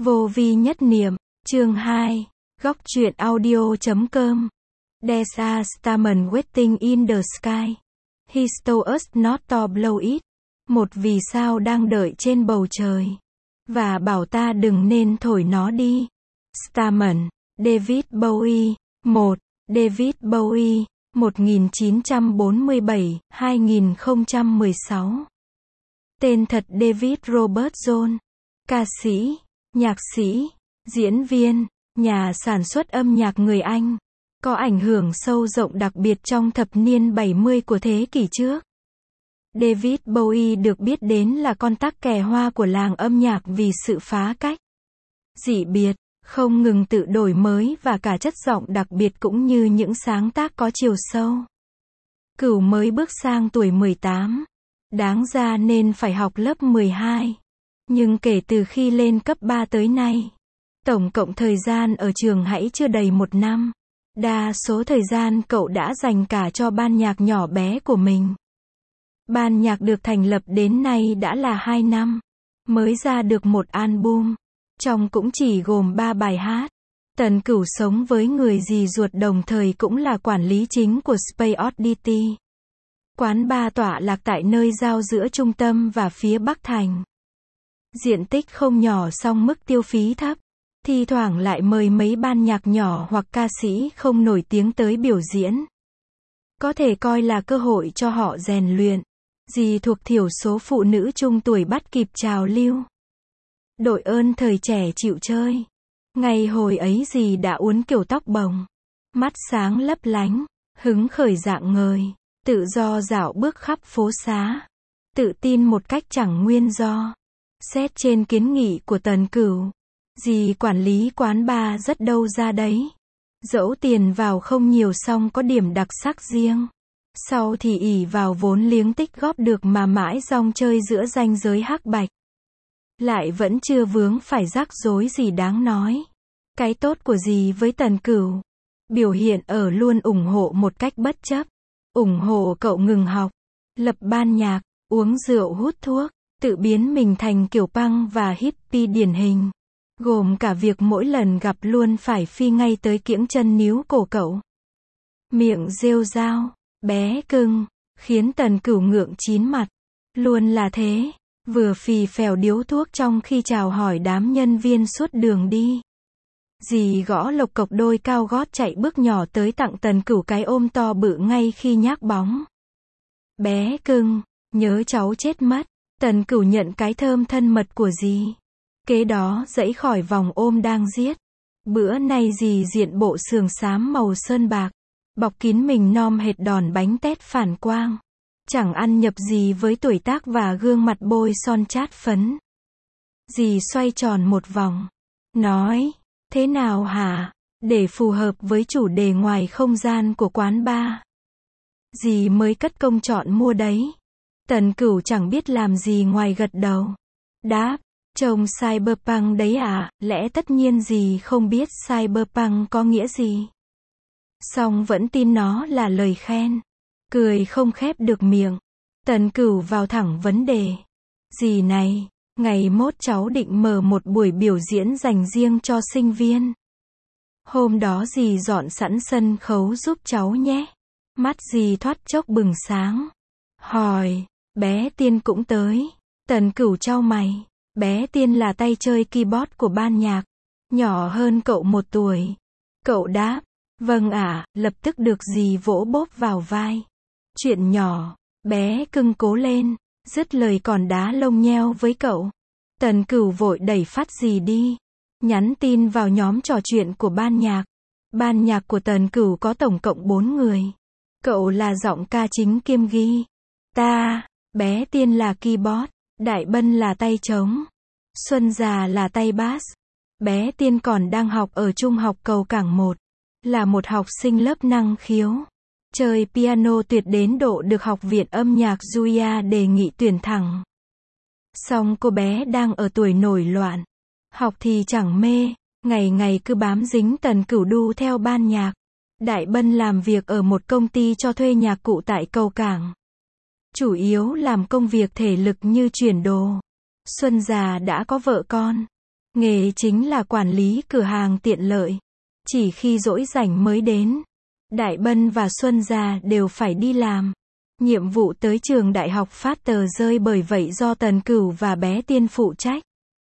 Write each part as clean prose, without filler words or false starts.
Vô vi nhất niệm, chương 2, góc truyện audio.com. There's a starman waiting in the sky. He told us not to blow it. Một vì sao đang đợi trên bầu trời. Và bảo ta đừng nên thổi nó đi. Starman, David Bowie. 1. David Bowie, 1947-2016. Tên thật David Robert Jones. Ca sĩ, nhạc sĩ, diễn viên, nhà sản xuất âm nhạc người Anh. Có ảnh hưởng sâu rộng đặc biệt trong thập niên 70 của thế kỷ trước. David Bowie được biết đến là con tắc kè hoa của làng âm nhạc vì sự phá cách, dị biệt, không ngừng tự đổi mới và cả chất giọng đặc biệt cũng như những sáng tác có chiều sâu. Cửu mới bước sang tuổi 18. Đáng ra nên phải học lớp 12. Nhưng kể từ khi lên cấp 3 tới nay, tổng cộng thời gian ở trường hãy chưa đầy 1 năm. Đa số thời gian cậu đã dành cả cho ban nhạc nhỏ bé của mình. Ban nhạc được thành lập đến nay đã là 2 năm. Mới ra được một album. Trong cũng chỉ gồm 3 bài hát. Tần Cửu sống với người dì ruột đồng thời cũng là quản lý chính của Space Oddity. Quán bar tọa lạc tại nơi giao giữa trung tâm và phía Bắc Thành. Diện tích không nhỏ song mức tiêu phí thấp. Thi thoảng lại mời mấy ban nhạc nhỏ hoặc ca sĩ không nổi tiếng tới biểu diễn. Có thể coi là cơ hội cho họ rèn luyện. Dì thuộc thiểu số phụ nữ trung tuổi bắt kịp trào lưu. Đội ơn thời trẻ chịu chơi. Ngày hồi ấy dì đã uốn kiểu tóc bồng. Mắt sáng lấp lánh, hứng khởi rạng ngời. Tự do dạo bước khắp phố xá. Tự tin một cách chẳng nguyên do. Xét trên kiến nghị của Tần Cửu, dì quản lý quán bar rất đâu ra đấy. Dẫu tiền vào không nhiều song có điểm đặc sắc riêng. Sau thì ỷ vào vốn liếng tích góp được mà mãi rong chơi giữa ranh giới hắc bạch. Lại vẫn chưa vướng phải rắc rối gì đáng nói. Cái tốt của dì với Tần Cửu biểu hiện ở luôn ủng hộ một cách bất chấp. Ủng hộ cậu ngừng học, lập ban nhạc, uống rượu hút thuốc, tự biến mình thành kiểu punk và hippie điển hình. Gồm cả việc mỗi lần gặp luôn phải phi ngay tới kiễng chân níu cổ cậu. Miệng rêu rao, bé cưng, khiến Tần Cửu ngượng chín mặt. Luôn là thế, vừa phì phèo điếu thuốc trong khi chào hỏi đám nhân viên suốt đường đi. Dì gõ lộc cộc đôi cao gót chạy bước nhỏ tới tặng Tần Cửu cái ôm to bự ngay khi nhác bóng. Bé cưng, nhớ cháu chết mất. Tần Cửu nhận cái thơm thân mật của dì. Kế đó dãy khỏi vòng ôm đang giết. Bữa nay dì diện bộ sườn xám màu sơn bạc. Bọc kín mình nom hệt đòn bánh tét phản quang. Chẳng ăn nhập gì với tuổi tác và gương mặt bôi son chát phấn. Dì xoay tròn một vòng. Nói, thế nào hả? Để phù hợp với chủ đề ngoài không gian của quán bar. Dì mới cất công chọn mua đấy. Tần Cửu chẳng biết làm gì ngoài gật đầu. Đáp, trông cyberpunk đấy à, lẽ tất nhiên dì không biết cyberpunk có nghĩa gì. Song vẫn tin nó là lời khen. Cười không khép được miệng. Tần Cửu vào thẳng vấn đề. Dì này, ngày mốt cháu định mở một buổi biểu diễn dành riêng cho sinh viên. Hôm đó dì dọn sẵn sân khấu giúp cháu nhé. Mắt dì thoát chốc bừng sáng. Hỏi, bé Tiên cũng tới. Tần Cửu chau mày. Bé Tiên là tay chơi keyboard của ban nhạc. Nhỏ hơn cậu 1 tuổi. Cậu đáp, vâng ạ, lập tức được dì vỗ bốp vào vai. Chuyện nhỏ, bé cưng cố lên. Dứt lời còn đá lông nheo với cậu. Tần Cửu vội đẩy phát dì đi. Nhắn tin vào nhóm trò chuyện của ban nhạc. Ban nhạc của Tần Cửu có tổng cộng 4 người. Cậu là giọng ca chính kiêm ghi ta, bé Tiên là keyboard, Đại Bân là tay trống, Xuân Già là tay bass. Bé Tiên còn đang học ở trung học Cầu Cảng 1, là một học sinh lớp năng khiếu. Chơi piano tuyệt đến độ được Học viện âm nhạc Juilliard đề nghị tuyển thẳng. Song cô bé đang ở tuổi nổi loạn. Học thì chẳng mê, ngày ngày cứ bám dính Tần Cửu đu theo ban nhạc. Đại Bân làm việc ở một công ty cho thuê nhạc cụ tại Cầu Cảng. Chủ yếu làm công việc thể lực như chuyển đồ. Xuân Già đã có vợ con. Nghề chính là quản lý cửa hàng tiện lợi. Chỉ khi rỗi rảnh mới đến. Đại Bân và Xuân Gia đều phải đi làm. Nhiệm vụ tới trường đại học phát tờ rơi, bởi vậy do Tần Cửu và bé Tiên phụ trách.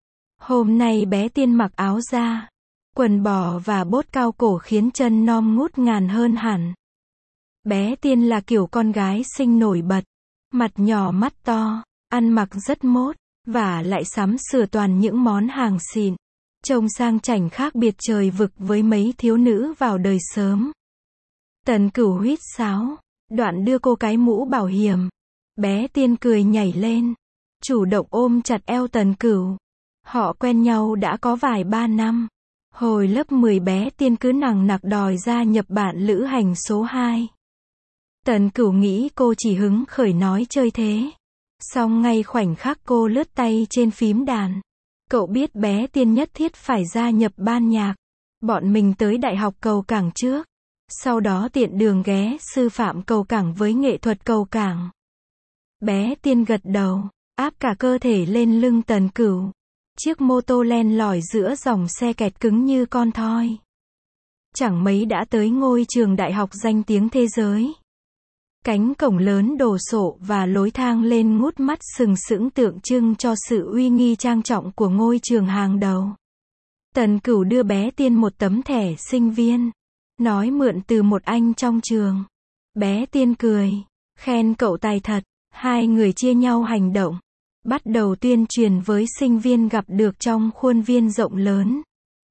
Hôm nay bé Tiên mặc áo da, quần bò và bốt cao cổ khiến chân non ngút ngàn hơn hẳn. Bé Tiên là kiểu con gái xinh nổi bật, mặt nhỏ mắt to, ăn mặc rất mốt, và lại sắm sửa toàn những món hàng xịn. Trông sang chảnh khác biệt trời vực với mấy thiếu nữ vào đời sớm. Tần Cửu huýt sáo, đoạn đưa cô cái mũ bảo hiểm. Bé Tiên cười nhảy lên, chủ động ôm chặt eo Tần Cửu. Họ quen nhau đã có vài ba năm. Hồi lớp 10 bé Tiên cứ nằng nặc đòi gia nhập bạn lữ hành số 2. Tần Cửu nghĩ cô chỉ hứng khởi nói chơi thế. Song ngay khoảnh khắc cô lướt tay trên phím đàn, cậu biết bé Tiên nhất thiết phải gia nhập ban nhạc. Bọn mình tới Đại học Cầu Cảng trước, sau đó tiện đường ghé sư phạm Cầu Cảng với nghệ thuật Cầu Cảng. Bé Tiên gật đầu, áp cả cơ thể lên lưng Tần Cửu. Chiếc mô tô len lỏi giữa dòng xe kẹt cứng như con thoi. Chẳng mấy đã tới ngôi trường đại học danh tiếng thế giới. Cánh cổng lớn đồ sộ và lối thang lên ngút mắt sừng sững tượng trưng cho sự uy nghi trang trọng của ngôi trường hàng đầu. Tần Cửu đưa bé Tiên một tấm thẻ sinh viên, nói mượn từ một anh trong trường. Bé Tiên cười, khen cậu tài thật. Hai người chia nhau hành động, bắt đầu tuyên truyền với sinh viên gặp được trong khuôn viên rộng lớn.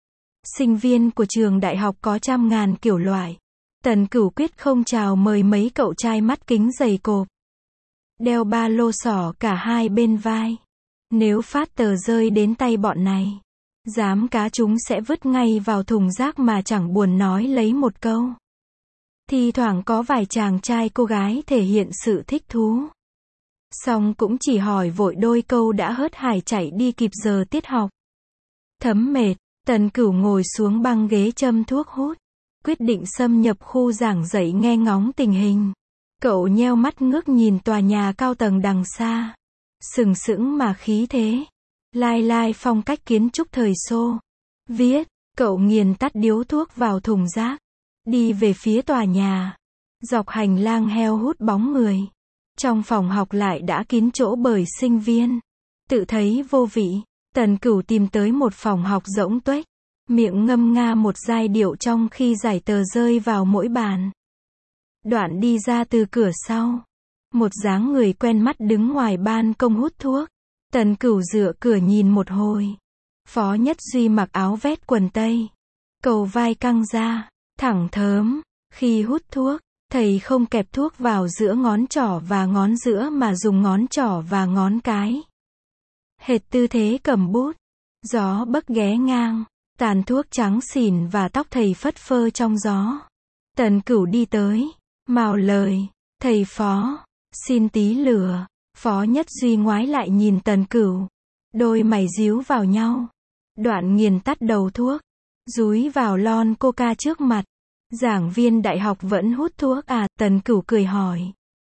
Sinh viên của trường đại học có trăm ngàn kiểu loại. Tần Cửu quyết không chào mời mấy cậu trai mắt kính dày cộp, đeo ba lô xỏ cả hai bên vai. Nếu phát tờ rơi đến tay bọn này, dám cá chúng sẽ vứt ngay vào thùng rác mà chẳng buồn nói lấy một câu. Thi thoảng có vài chàng trai cô gái thể hiện sự thích thú, song cũng chỉ hỏi vội đôi câu đã hớt hải chạy đi kịp giờ tiết học. Thấm mệt, Tần Cửu ngồi xuống băng ghế châm thuốc hút, quyết định xâm nhập khu giảng dạy nghe ngóng tình hình. Cậu nheo mắt ngước nhìn tòa nhà cao tầng đằng xa, sừng sững mà khí thế, lai lai phong cách kiến trúc thời Xô Viết. Cậu nghiền tắt điếu thuốc vào thùng rác, đi về phía tòa nhà. Dọc hành lang heo hút bóng người. Trong phòng học lại đã kín chỗ bởi sinh viên. Tự thấy vô vị, Tần Cửu tìm tới một phòng học rỗng tuếch, miệng ngâm nga một giai điệu trong khi giải tờ rơi vào mỗi bàn. Đoạn đi ra từ cửa sau. Một dáng người quen mắt đứng ngoài ban công hút thuốc. Tần Cửu dựa cửa nhìn một hồi. Phó Nhất Duy mặc áo vét quần tây, cầu vai căng ra, thẳng thớm. Khi hút thuốc, thầy không kẹp thuốc vào giữa ngón trỏ và ngón giữa mà dùng ngón trỏ và ngón cái. Hệt tư thế cầm bút. Gió bấc ghé ngang, tàn thuốc trắng xỉn và tóc thầy phất phơ trong gió. Tần Cửu đi tới, mào lời, thầy Phó, xin tí lửa. Phó Nhất Duy ngoái lại nhìn Tần Cửu, đôi mày díu vào nhau. Đoạn nghiền tắt đầu thuốc, dúi vào lon coca trước mặt. Giảng viên đại học vẫn hút thuốc à? Tần Cửu cười hỏi.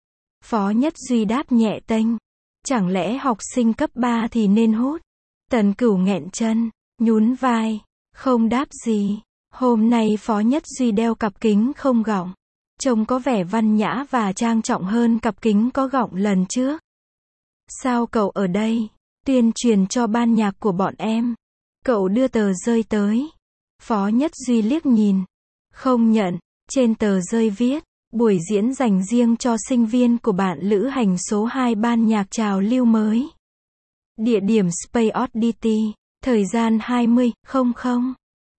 Phó Nhất Duy đáp nhẹ tênh, chẳng lẽ học sinh cấp 3 thì nên hút? Tần Cửu nghẹn chân, nhún vai, không đáp gì. Hôm nay Phó Nhất Duy đeo cặp kính không gọng, trông có vẻ văn nhã và trang trọng hơn cặp kính có gọng lần trước. Sao cậu ở đây? Tuyên truyền cho ban nhạc của bọn em. Cậu đưa tờ rơi tới. Phó Nhất Duy liếc nhìn, không nhận. Trên tờ rơi viết, buổi diễn dành riêng cho sinh viên của bạn lữ hành số 2 ban nhạc trào lưu mới. Địa điểm Space Oddity, thời gian 20:00,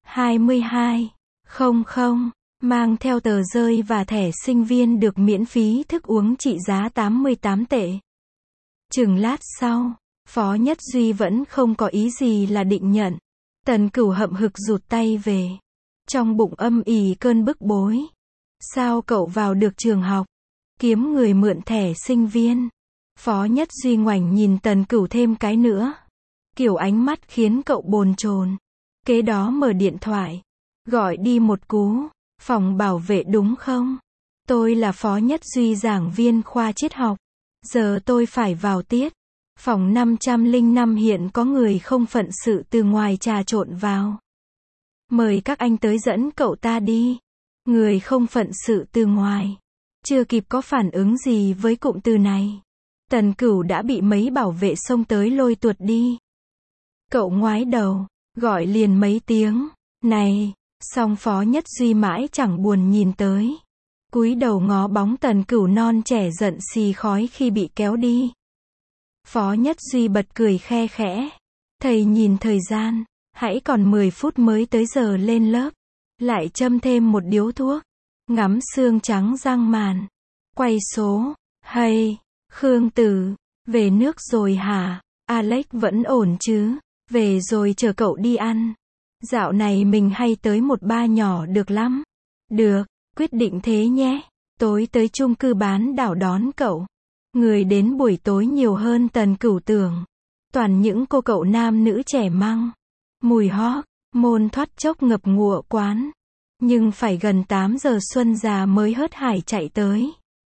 22:00. Mang theo tờ rơi và thẻ sinh viên được miễn phí thức uống trị giá 88 tệ. Chừng lát sau, Phó Nhất Duy vẫn không có ý gì là định nhận. Tần Cửu hậm hực rụt tay về. Trong bụng âm ỉ cơn bức bối. Sao cậu vào được trường học? Kiếm người mượn thẻ sinh viên. Phó Nhất Duy ngoảnh nhìn Tần Cửu thêm cái nữa. Kiểu ánh mắt khiến cậu bồn chồn. Kế đó mở điện thoại, gọi đi một cú. Phòng bảo vệ đúng không? Tôi là Phó Nhất Duy, giảng viên khoa triết học. Giờ tôi phải vào tiết. Phòng 505 hiện có người không phận sự từ ngoài trà trộn vào. Mời các anh tới dẫn cậu ta đi. Người không phận sự từ ngoài. Chưa kịp có phản ứng gì với cụm từ này. Tần Cửu đã bị mấy bảo vệ xông tới lôi tuột đi. Cậu ngoái đầu, gọi liền mấy tiếng. Này, song Phó Nhất Duy mãi chẳng buồn nhìn tới. Cúi đầu ngó bóng Tần Cửu non trẻ giận xì khói khi bị kéo đi. Phó Nhất Duy bật cười khe khẽ. Thầy nhìn thời gian, hãy còn 10 phút mới tới giờ lên lớp. Lại châm thêm một điếu thuốc. Ngắm xương trắng răng màn. Quay số. Hay, Khương Tử, về nước rồi hả? Alex vẫn ổn chứ? Về rồi chờ cậu đi ăn. Dạo này mình hay tới một bar nhỏ được lắm. Được, quyết định thế nhé. Tối tới chung cư bán đảo đón cậu. Người đến buổi tối nhiều hơn Tần Cửu tưởng. Toàn những cô cậu nam nữ trẻ măng. Mùi hót, môn thoát chốc ngập ngụa quán. Nhưng phải gần 8 giờ Xuân già mới hớt hải chạy tới.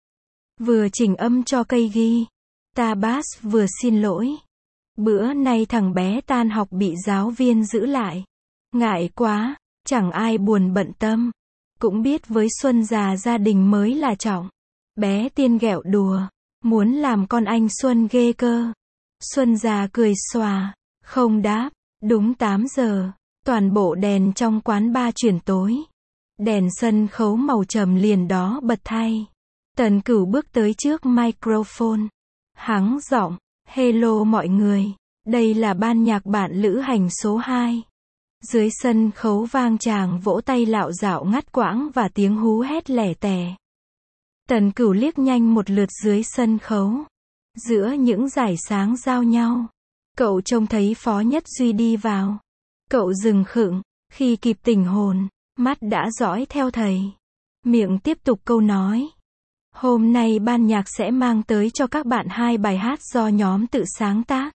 Vừa chỉnh âm cho cây ghi. Tabas vừa xin lỗi. Bữa nay thằng bé tan học bị giáo viên giữ lại. Ngại quá, chẳng ai buồn bận tâm. Cũng biết với Xuân già gia đình mới là trọng. Bé Tiên ghẹo đùa. Muốn làm con anh Xuân ghê cơ. Xuân già cười xòa. Không đáp. Đúng 8 giờ. Toàn bộ đèn trong quán bar chuyển tối. Đèn sân khấu màu trầm liền đó bật thay. Tần Cửu bước tới trước microphone. Hắng giọng. Hello mọi người. Đây là ban nhạc bạn lữ hành số 2. Dưới sân khấu vang tràng vỗ tay lạo dạo ngắt quãng và tiếng hú hét lẻ tẻ. Tần Cửu liếc nhanh một lượt dưới sân khấu. Giữa những dải sáng giao nhau. Cậu trông thấy Phó Nhất Duy đi vào. Cậu dừng khựng. Khi kịp tỉnh hồn, mắt đã dõi theo thầy. Miệng tiếp tục câu nói. Hôm nay ban nhạc sẽ mang tới cho các bạn 2 bài hát do nhóm tự sáng tác.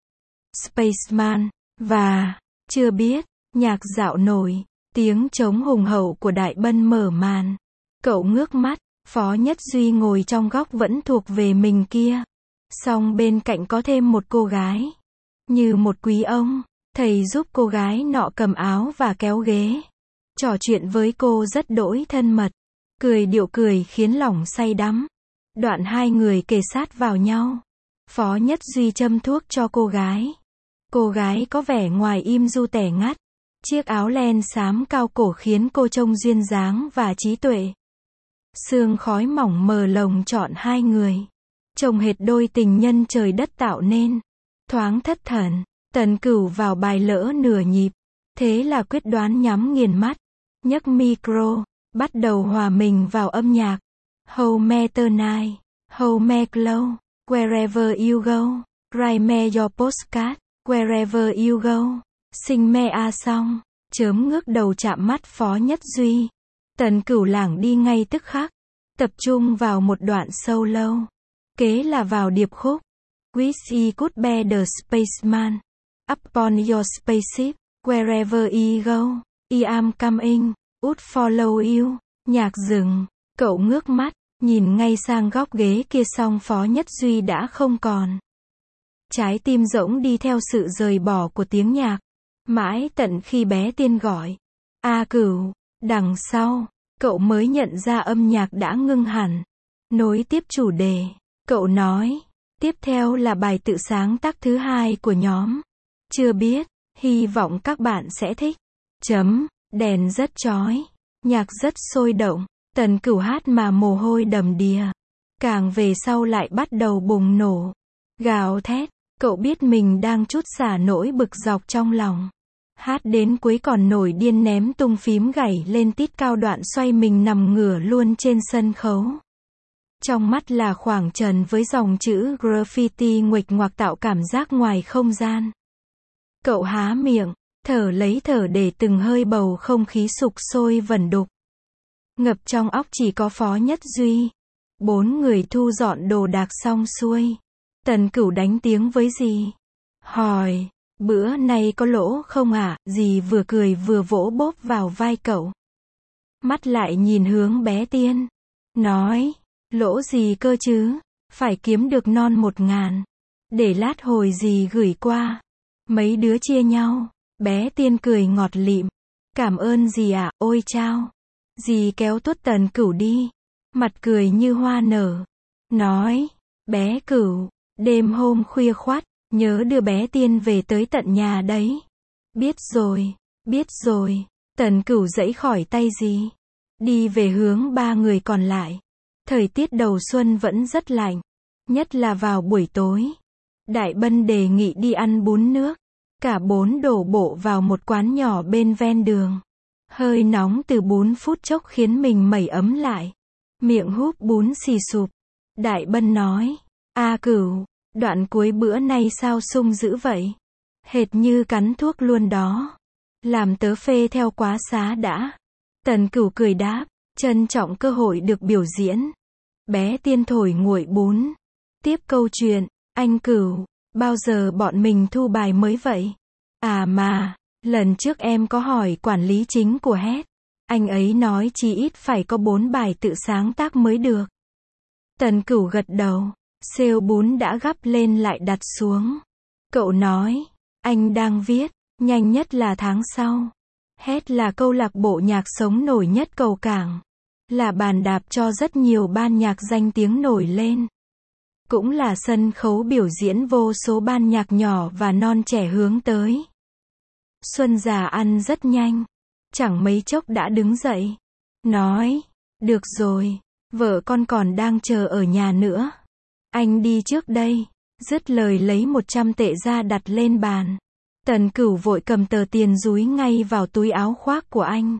Spaceman, và, chưa biết, nhạc dạo nổi, tiếng trống hùng hậu của Đại Bân mở màn. Cậu ngước mắt, Phó Nhất Duy ngồi trong góc vẫn thuộc về mình kia. Song bên cạnh có thêm một cô gái. Như một quý ông, thầy giúp cô gái nọ cầm áo và kéo ghế. Trò chuyện với cô rất đỗi thân mật. Cười điệu cười khiến lòng say đắm. Đoạn hai người kề sát vào nhau. Phó Nhất Duy châm thuốc cho cô gái. Cô gái có vẻ ngoài im du tẻ ngắt. Chiếc áo len xám cao cổ khiến cô trông duyên dáng và trí tuệ. Sương khói mỏng mờ lồng trọn hai người. Trông hệt đôi tình nhân trời đất tạo nên. Thoáng thất thần, Tần Cửu vào bài lỡ nửa nhịp. Thế là quyết đoán nhắm nghiền mắt. Nhấc micro, bắt đầu hòa mình vào âm nhạc. How me tonight, how me glow, wherever you go, write me your postcard, wherever you go, sing me a song. Chớm ngước đầu chạm mắt Phó Nhất Duy. Tần Cửu lảng đi ngay tức khắc. Tập trung vào một đoạn solo. Kế là vào điệp khúc. Wish I could be the spaceman. Upon your spaceship, wherever you go, I am coming, would follow you. Nhạc dừng, cậu ngước mắt, nhìn ngay sang góc ghế kia song Phó Nhất Duy đã không còn. Trái tim rỗng đi theo sự rời bỏ của tiếng nhạc. Mãi tận khi bé Tiên gọi. A Cửu, đằng sau, cậu mới nhận ra âm nhạc đã ngưng hẳn. Nối tiếp chủ đề, cậu nói. Tiếp theo là bài tự sáng tác thứ 2 của nhóm. Chưa biết, hy vọng các bạn sẽ thích. Đèn rất chói. Nhạc rất sôi động. Tần Cửu hát mà mồ hôi đầm đìa. Càng về sau lại bắt đầu bùng nổ. Gào thét. Cậu biết mình đang trút xả nỗi bực dọc trong lòng. Hát đến cuối còn nổi điên ném tung phím gảy lên tít cao đoạn xoay mình nằm ngửa luôn trên sân khấu. Trong mắt là khoảng trần với dòng chữ graffiti nguệch ngoạc tạo cảm giác ngoài không gian. Cậu há miệng, thở lấy thở để từng hơi bầu không khí sục sôi vẩn đục. Ngập trong óc chỉ có Phó Nhất Duy. 4 người thu dọn đồ đạc xong xuôi. Tần Cửu đánh tiếng với dì. Hỏi, bữa nay có lỗ không ạ? Dì vừa cười vừa vỗ bốp vào vai cậu. Mắt lại nhìn hướng bé Tiên. Nói, lỗ gì cơ chứ? Phải kiếm được non 1.000. Để lát hồi dì gửi qua. Mấy đứa chia nhau. Bé Tiên cười ngọt lịm. Cảm ơn dì ạ, ôi chao. Dì kéo tuốt Tần Cửu đi. Mặt cười như hoa nở. Nói, bé Cửu, đêm hôm khuya khoắt, nhớ đưa bé Tiên về tới tận nhà đấy. Biết rồi, biết rồi. Tần Cửu giãy khỏi tay dì. Đi về hướng ba người còn lại. Thời tiết đầu xuân vẫn rất lạnh. Nhất là vào buổi tối. Đại Bân đề nghị đi ăn bún nước. Cả bốn đổ bộ vào một quán nhỏ bên ven đường. Hơi nóng từ bún phút chốc khiến mình mẩy ấm lại. Miệng húp bún xì sụp. Đại Bân nói, a Cửu, đoạn cuối bữa nay sao sung dữ vậy? Hệt như cắn thuốc luôn đó. Làm tớ phê theo quá xá đã. Tần Cửu cười đáp, trân trọng cơ hội được biểu diễn. Bé Tiên thổi nguội bún. Tiếp câu chuyện, anh Cửu, bao giờ bọn mình thu bài mới vậy? À mà, lần trước em có hỏi quản lý chính của HET. Anh ấy nói chí ít phải có 4 bài tự sáng tác mới được. Tần Cửu gật đầu. Xêu bún đã gắp lên lại đặt xuống. Cậu nói, anh đang viết, nhanh nhất là tháng sau. HET là câu lạc bộ nhạc sống nổi nhất cầu cảng. Là bàn đạp cho rất nhiều ban nhạc danh tiếng nổi lên. Cũng là sân khấu biểu diễn vô số ban nhạc nhỏ và non trẻ hướng tới. Xuân già ăn rất nhanh. Chẳng mấy chốc đã đứng dậy. Nói, được rồi, vợ con còn đang chờ ở nhà nữa. Anh đi trước đây. Dứt lời lấy 100 tệ ra đặt lên bàn. Tần Cửu vội cầm tờ tiền dúi ngay vào túi áo khoác của anh.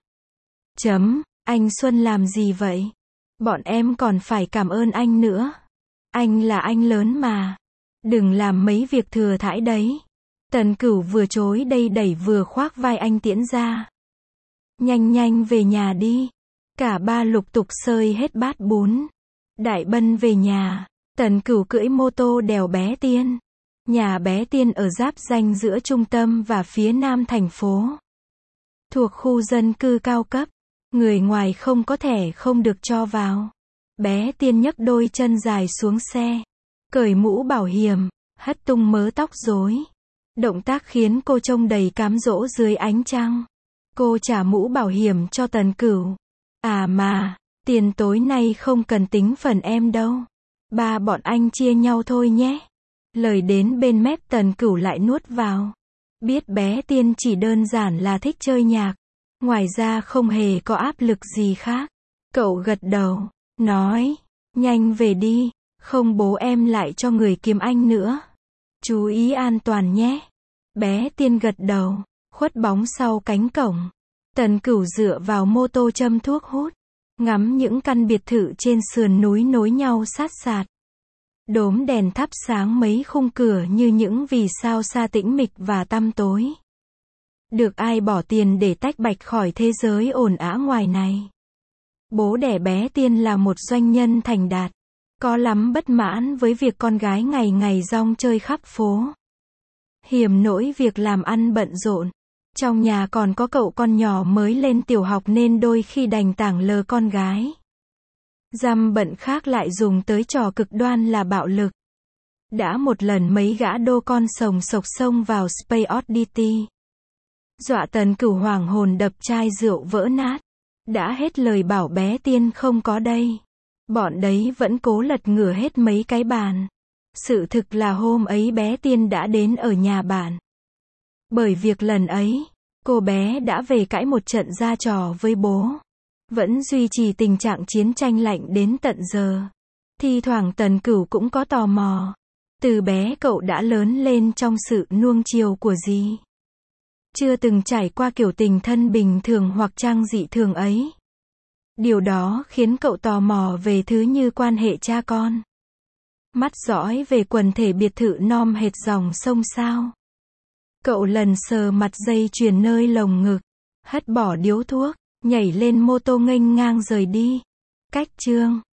Anh Xuân làm gì vậy? Bọn em còn phải cảm ơn anh nữa. Anh là anh lớn mà. Đừng làm mấy việc thừa thãi đấy. Tần Cửu vừa chối đây đẩy vừa khoác vai anh tiễn ra. Nhanh nhanh về nhà đi. Cả ba lục tục xơi hết bát bún. Đại Bân về nhà. Tần Cửu cưỡi mô tô đèo bé Tiên. Nhà bé Tiên ở giáp ranh giữa trung tâm và phía nam thành phố. Thuộc khu dân cư cao cấp. Người ngoài không có thẻ không được cho vào. Bé Tiên nhấc đôi chân dài xuống xe. Cởi mũ bảo hiểm. Hất tung mớ tóc rối. Động tác khiến cô trông đầy cám dỗ dưới ánh trăng. Cô trả mũ bảo hiểm cho Tần Cửu. À mà, tiền tối nay không cần tính phần em đâu. Ba bọn anh chia nhau thôi nhé. Lời đến bên mép Tần Cửu lại nuốt vào. Biết bé Tiên chỉ đơn giản là thích chơi nhạc. Ngoài ra không hề có áp lực gì khác. Cậu gật đầu, nói, nhanh về đi, không bố em lại cho người kiếm anh nữa. Chú ý an toàn nhé. Bé Tiên gật đầu, khuất bóng sau cánh cổng. Tần Cửu dựa vào mô tô châm thuốc hút. Ngắm những căn biệt thự trên sườn núi nối nhau sát sạt. Đốm đèn thắp sáng mấy khung cửa như những vì sao xa tĩnh mịch và tăm tối. Được ai bỏ tiền để tách bạch khỏi thế giới ồn ào ngoài này. Bố đẻ bé Tiên là một doanh nhân thành đạt. Có lắm bất mãn với việc con gái ngày ngày rong chơi khắp phố. Hiềm nỗi việc làm ăn bận rộn. Trong nhà còn có cậu con nhỏ mới lên tiểu học nên đôi khi đành tảng lờ con gái. Dăm bận khác lại dùng tới trò cực đoan là bạo lực. Đã một lần mấy gã đô con sồng sộc xông vào Space Oddity. Dọa Tần Cửu hoảng hồn đập chai rượu vỡ nát. Đã hết lời bảo bé Tiên không có đây. Bọn đấy vẫn cố lật ngửa hết mấy cái bàn. Sự thực là hôm ấy bé Tiên đã đến ở nhà bạn. Bởi việc lần ấy, cô bé đã về cãi một trận ra trò với bố. Vẫn duy trì tình trạng chiến tranh lạnh đến tận giờ. Thi thoảng Tần Cửu cũng có tò mò. Từ bé cậu đã lớn lên trong sự nuông chiều của dì. Chưa từng trải qua kiểu tình thân bình thường hoặc trang dị thường ấy. Điều đó khiến cậu tò mò về thứ như quan hệ cha con. Mắt dõi về quần thể biệt thự nom hệt dòng sông sao. Cậu lần sờ mặt dây chuyền nơi lồng ngực. Hất bỏ điếu thuốc, nhảy lên mô tô nghênh ngang rời đi. Cách chương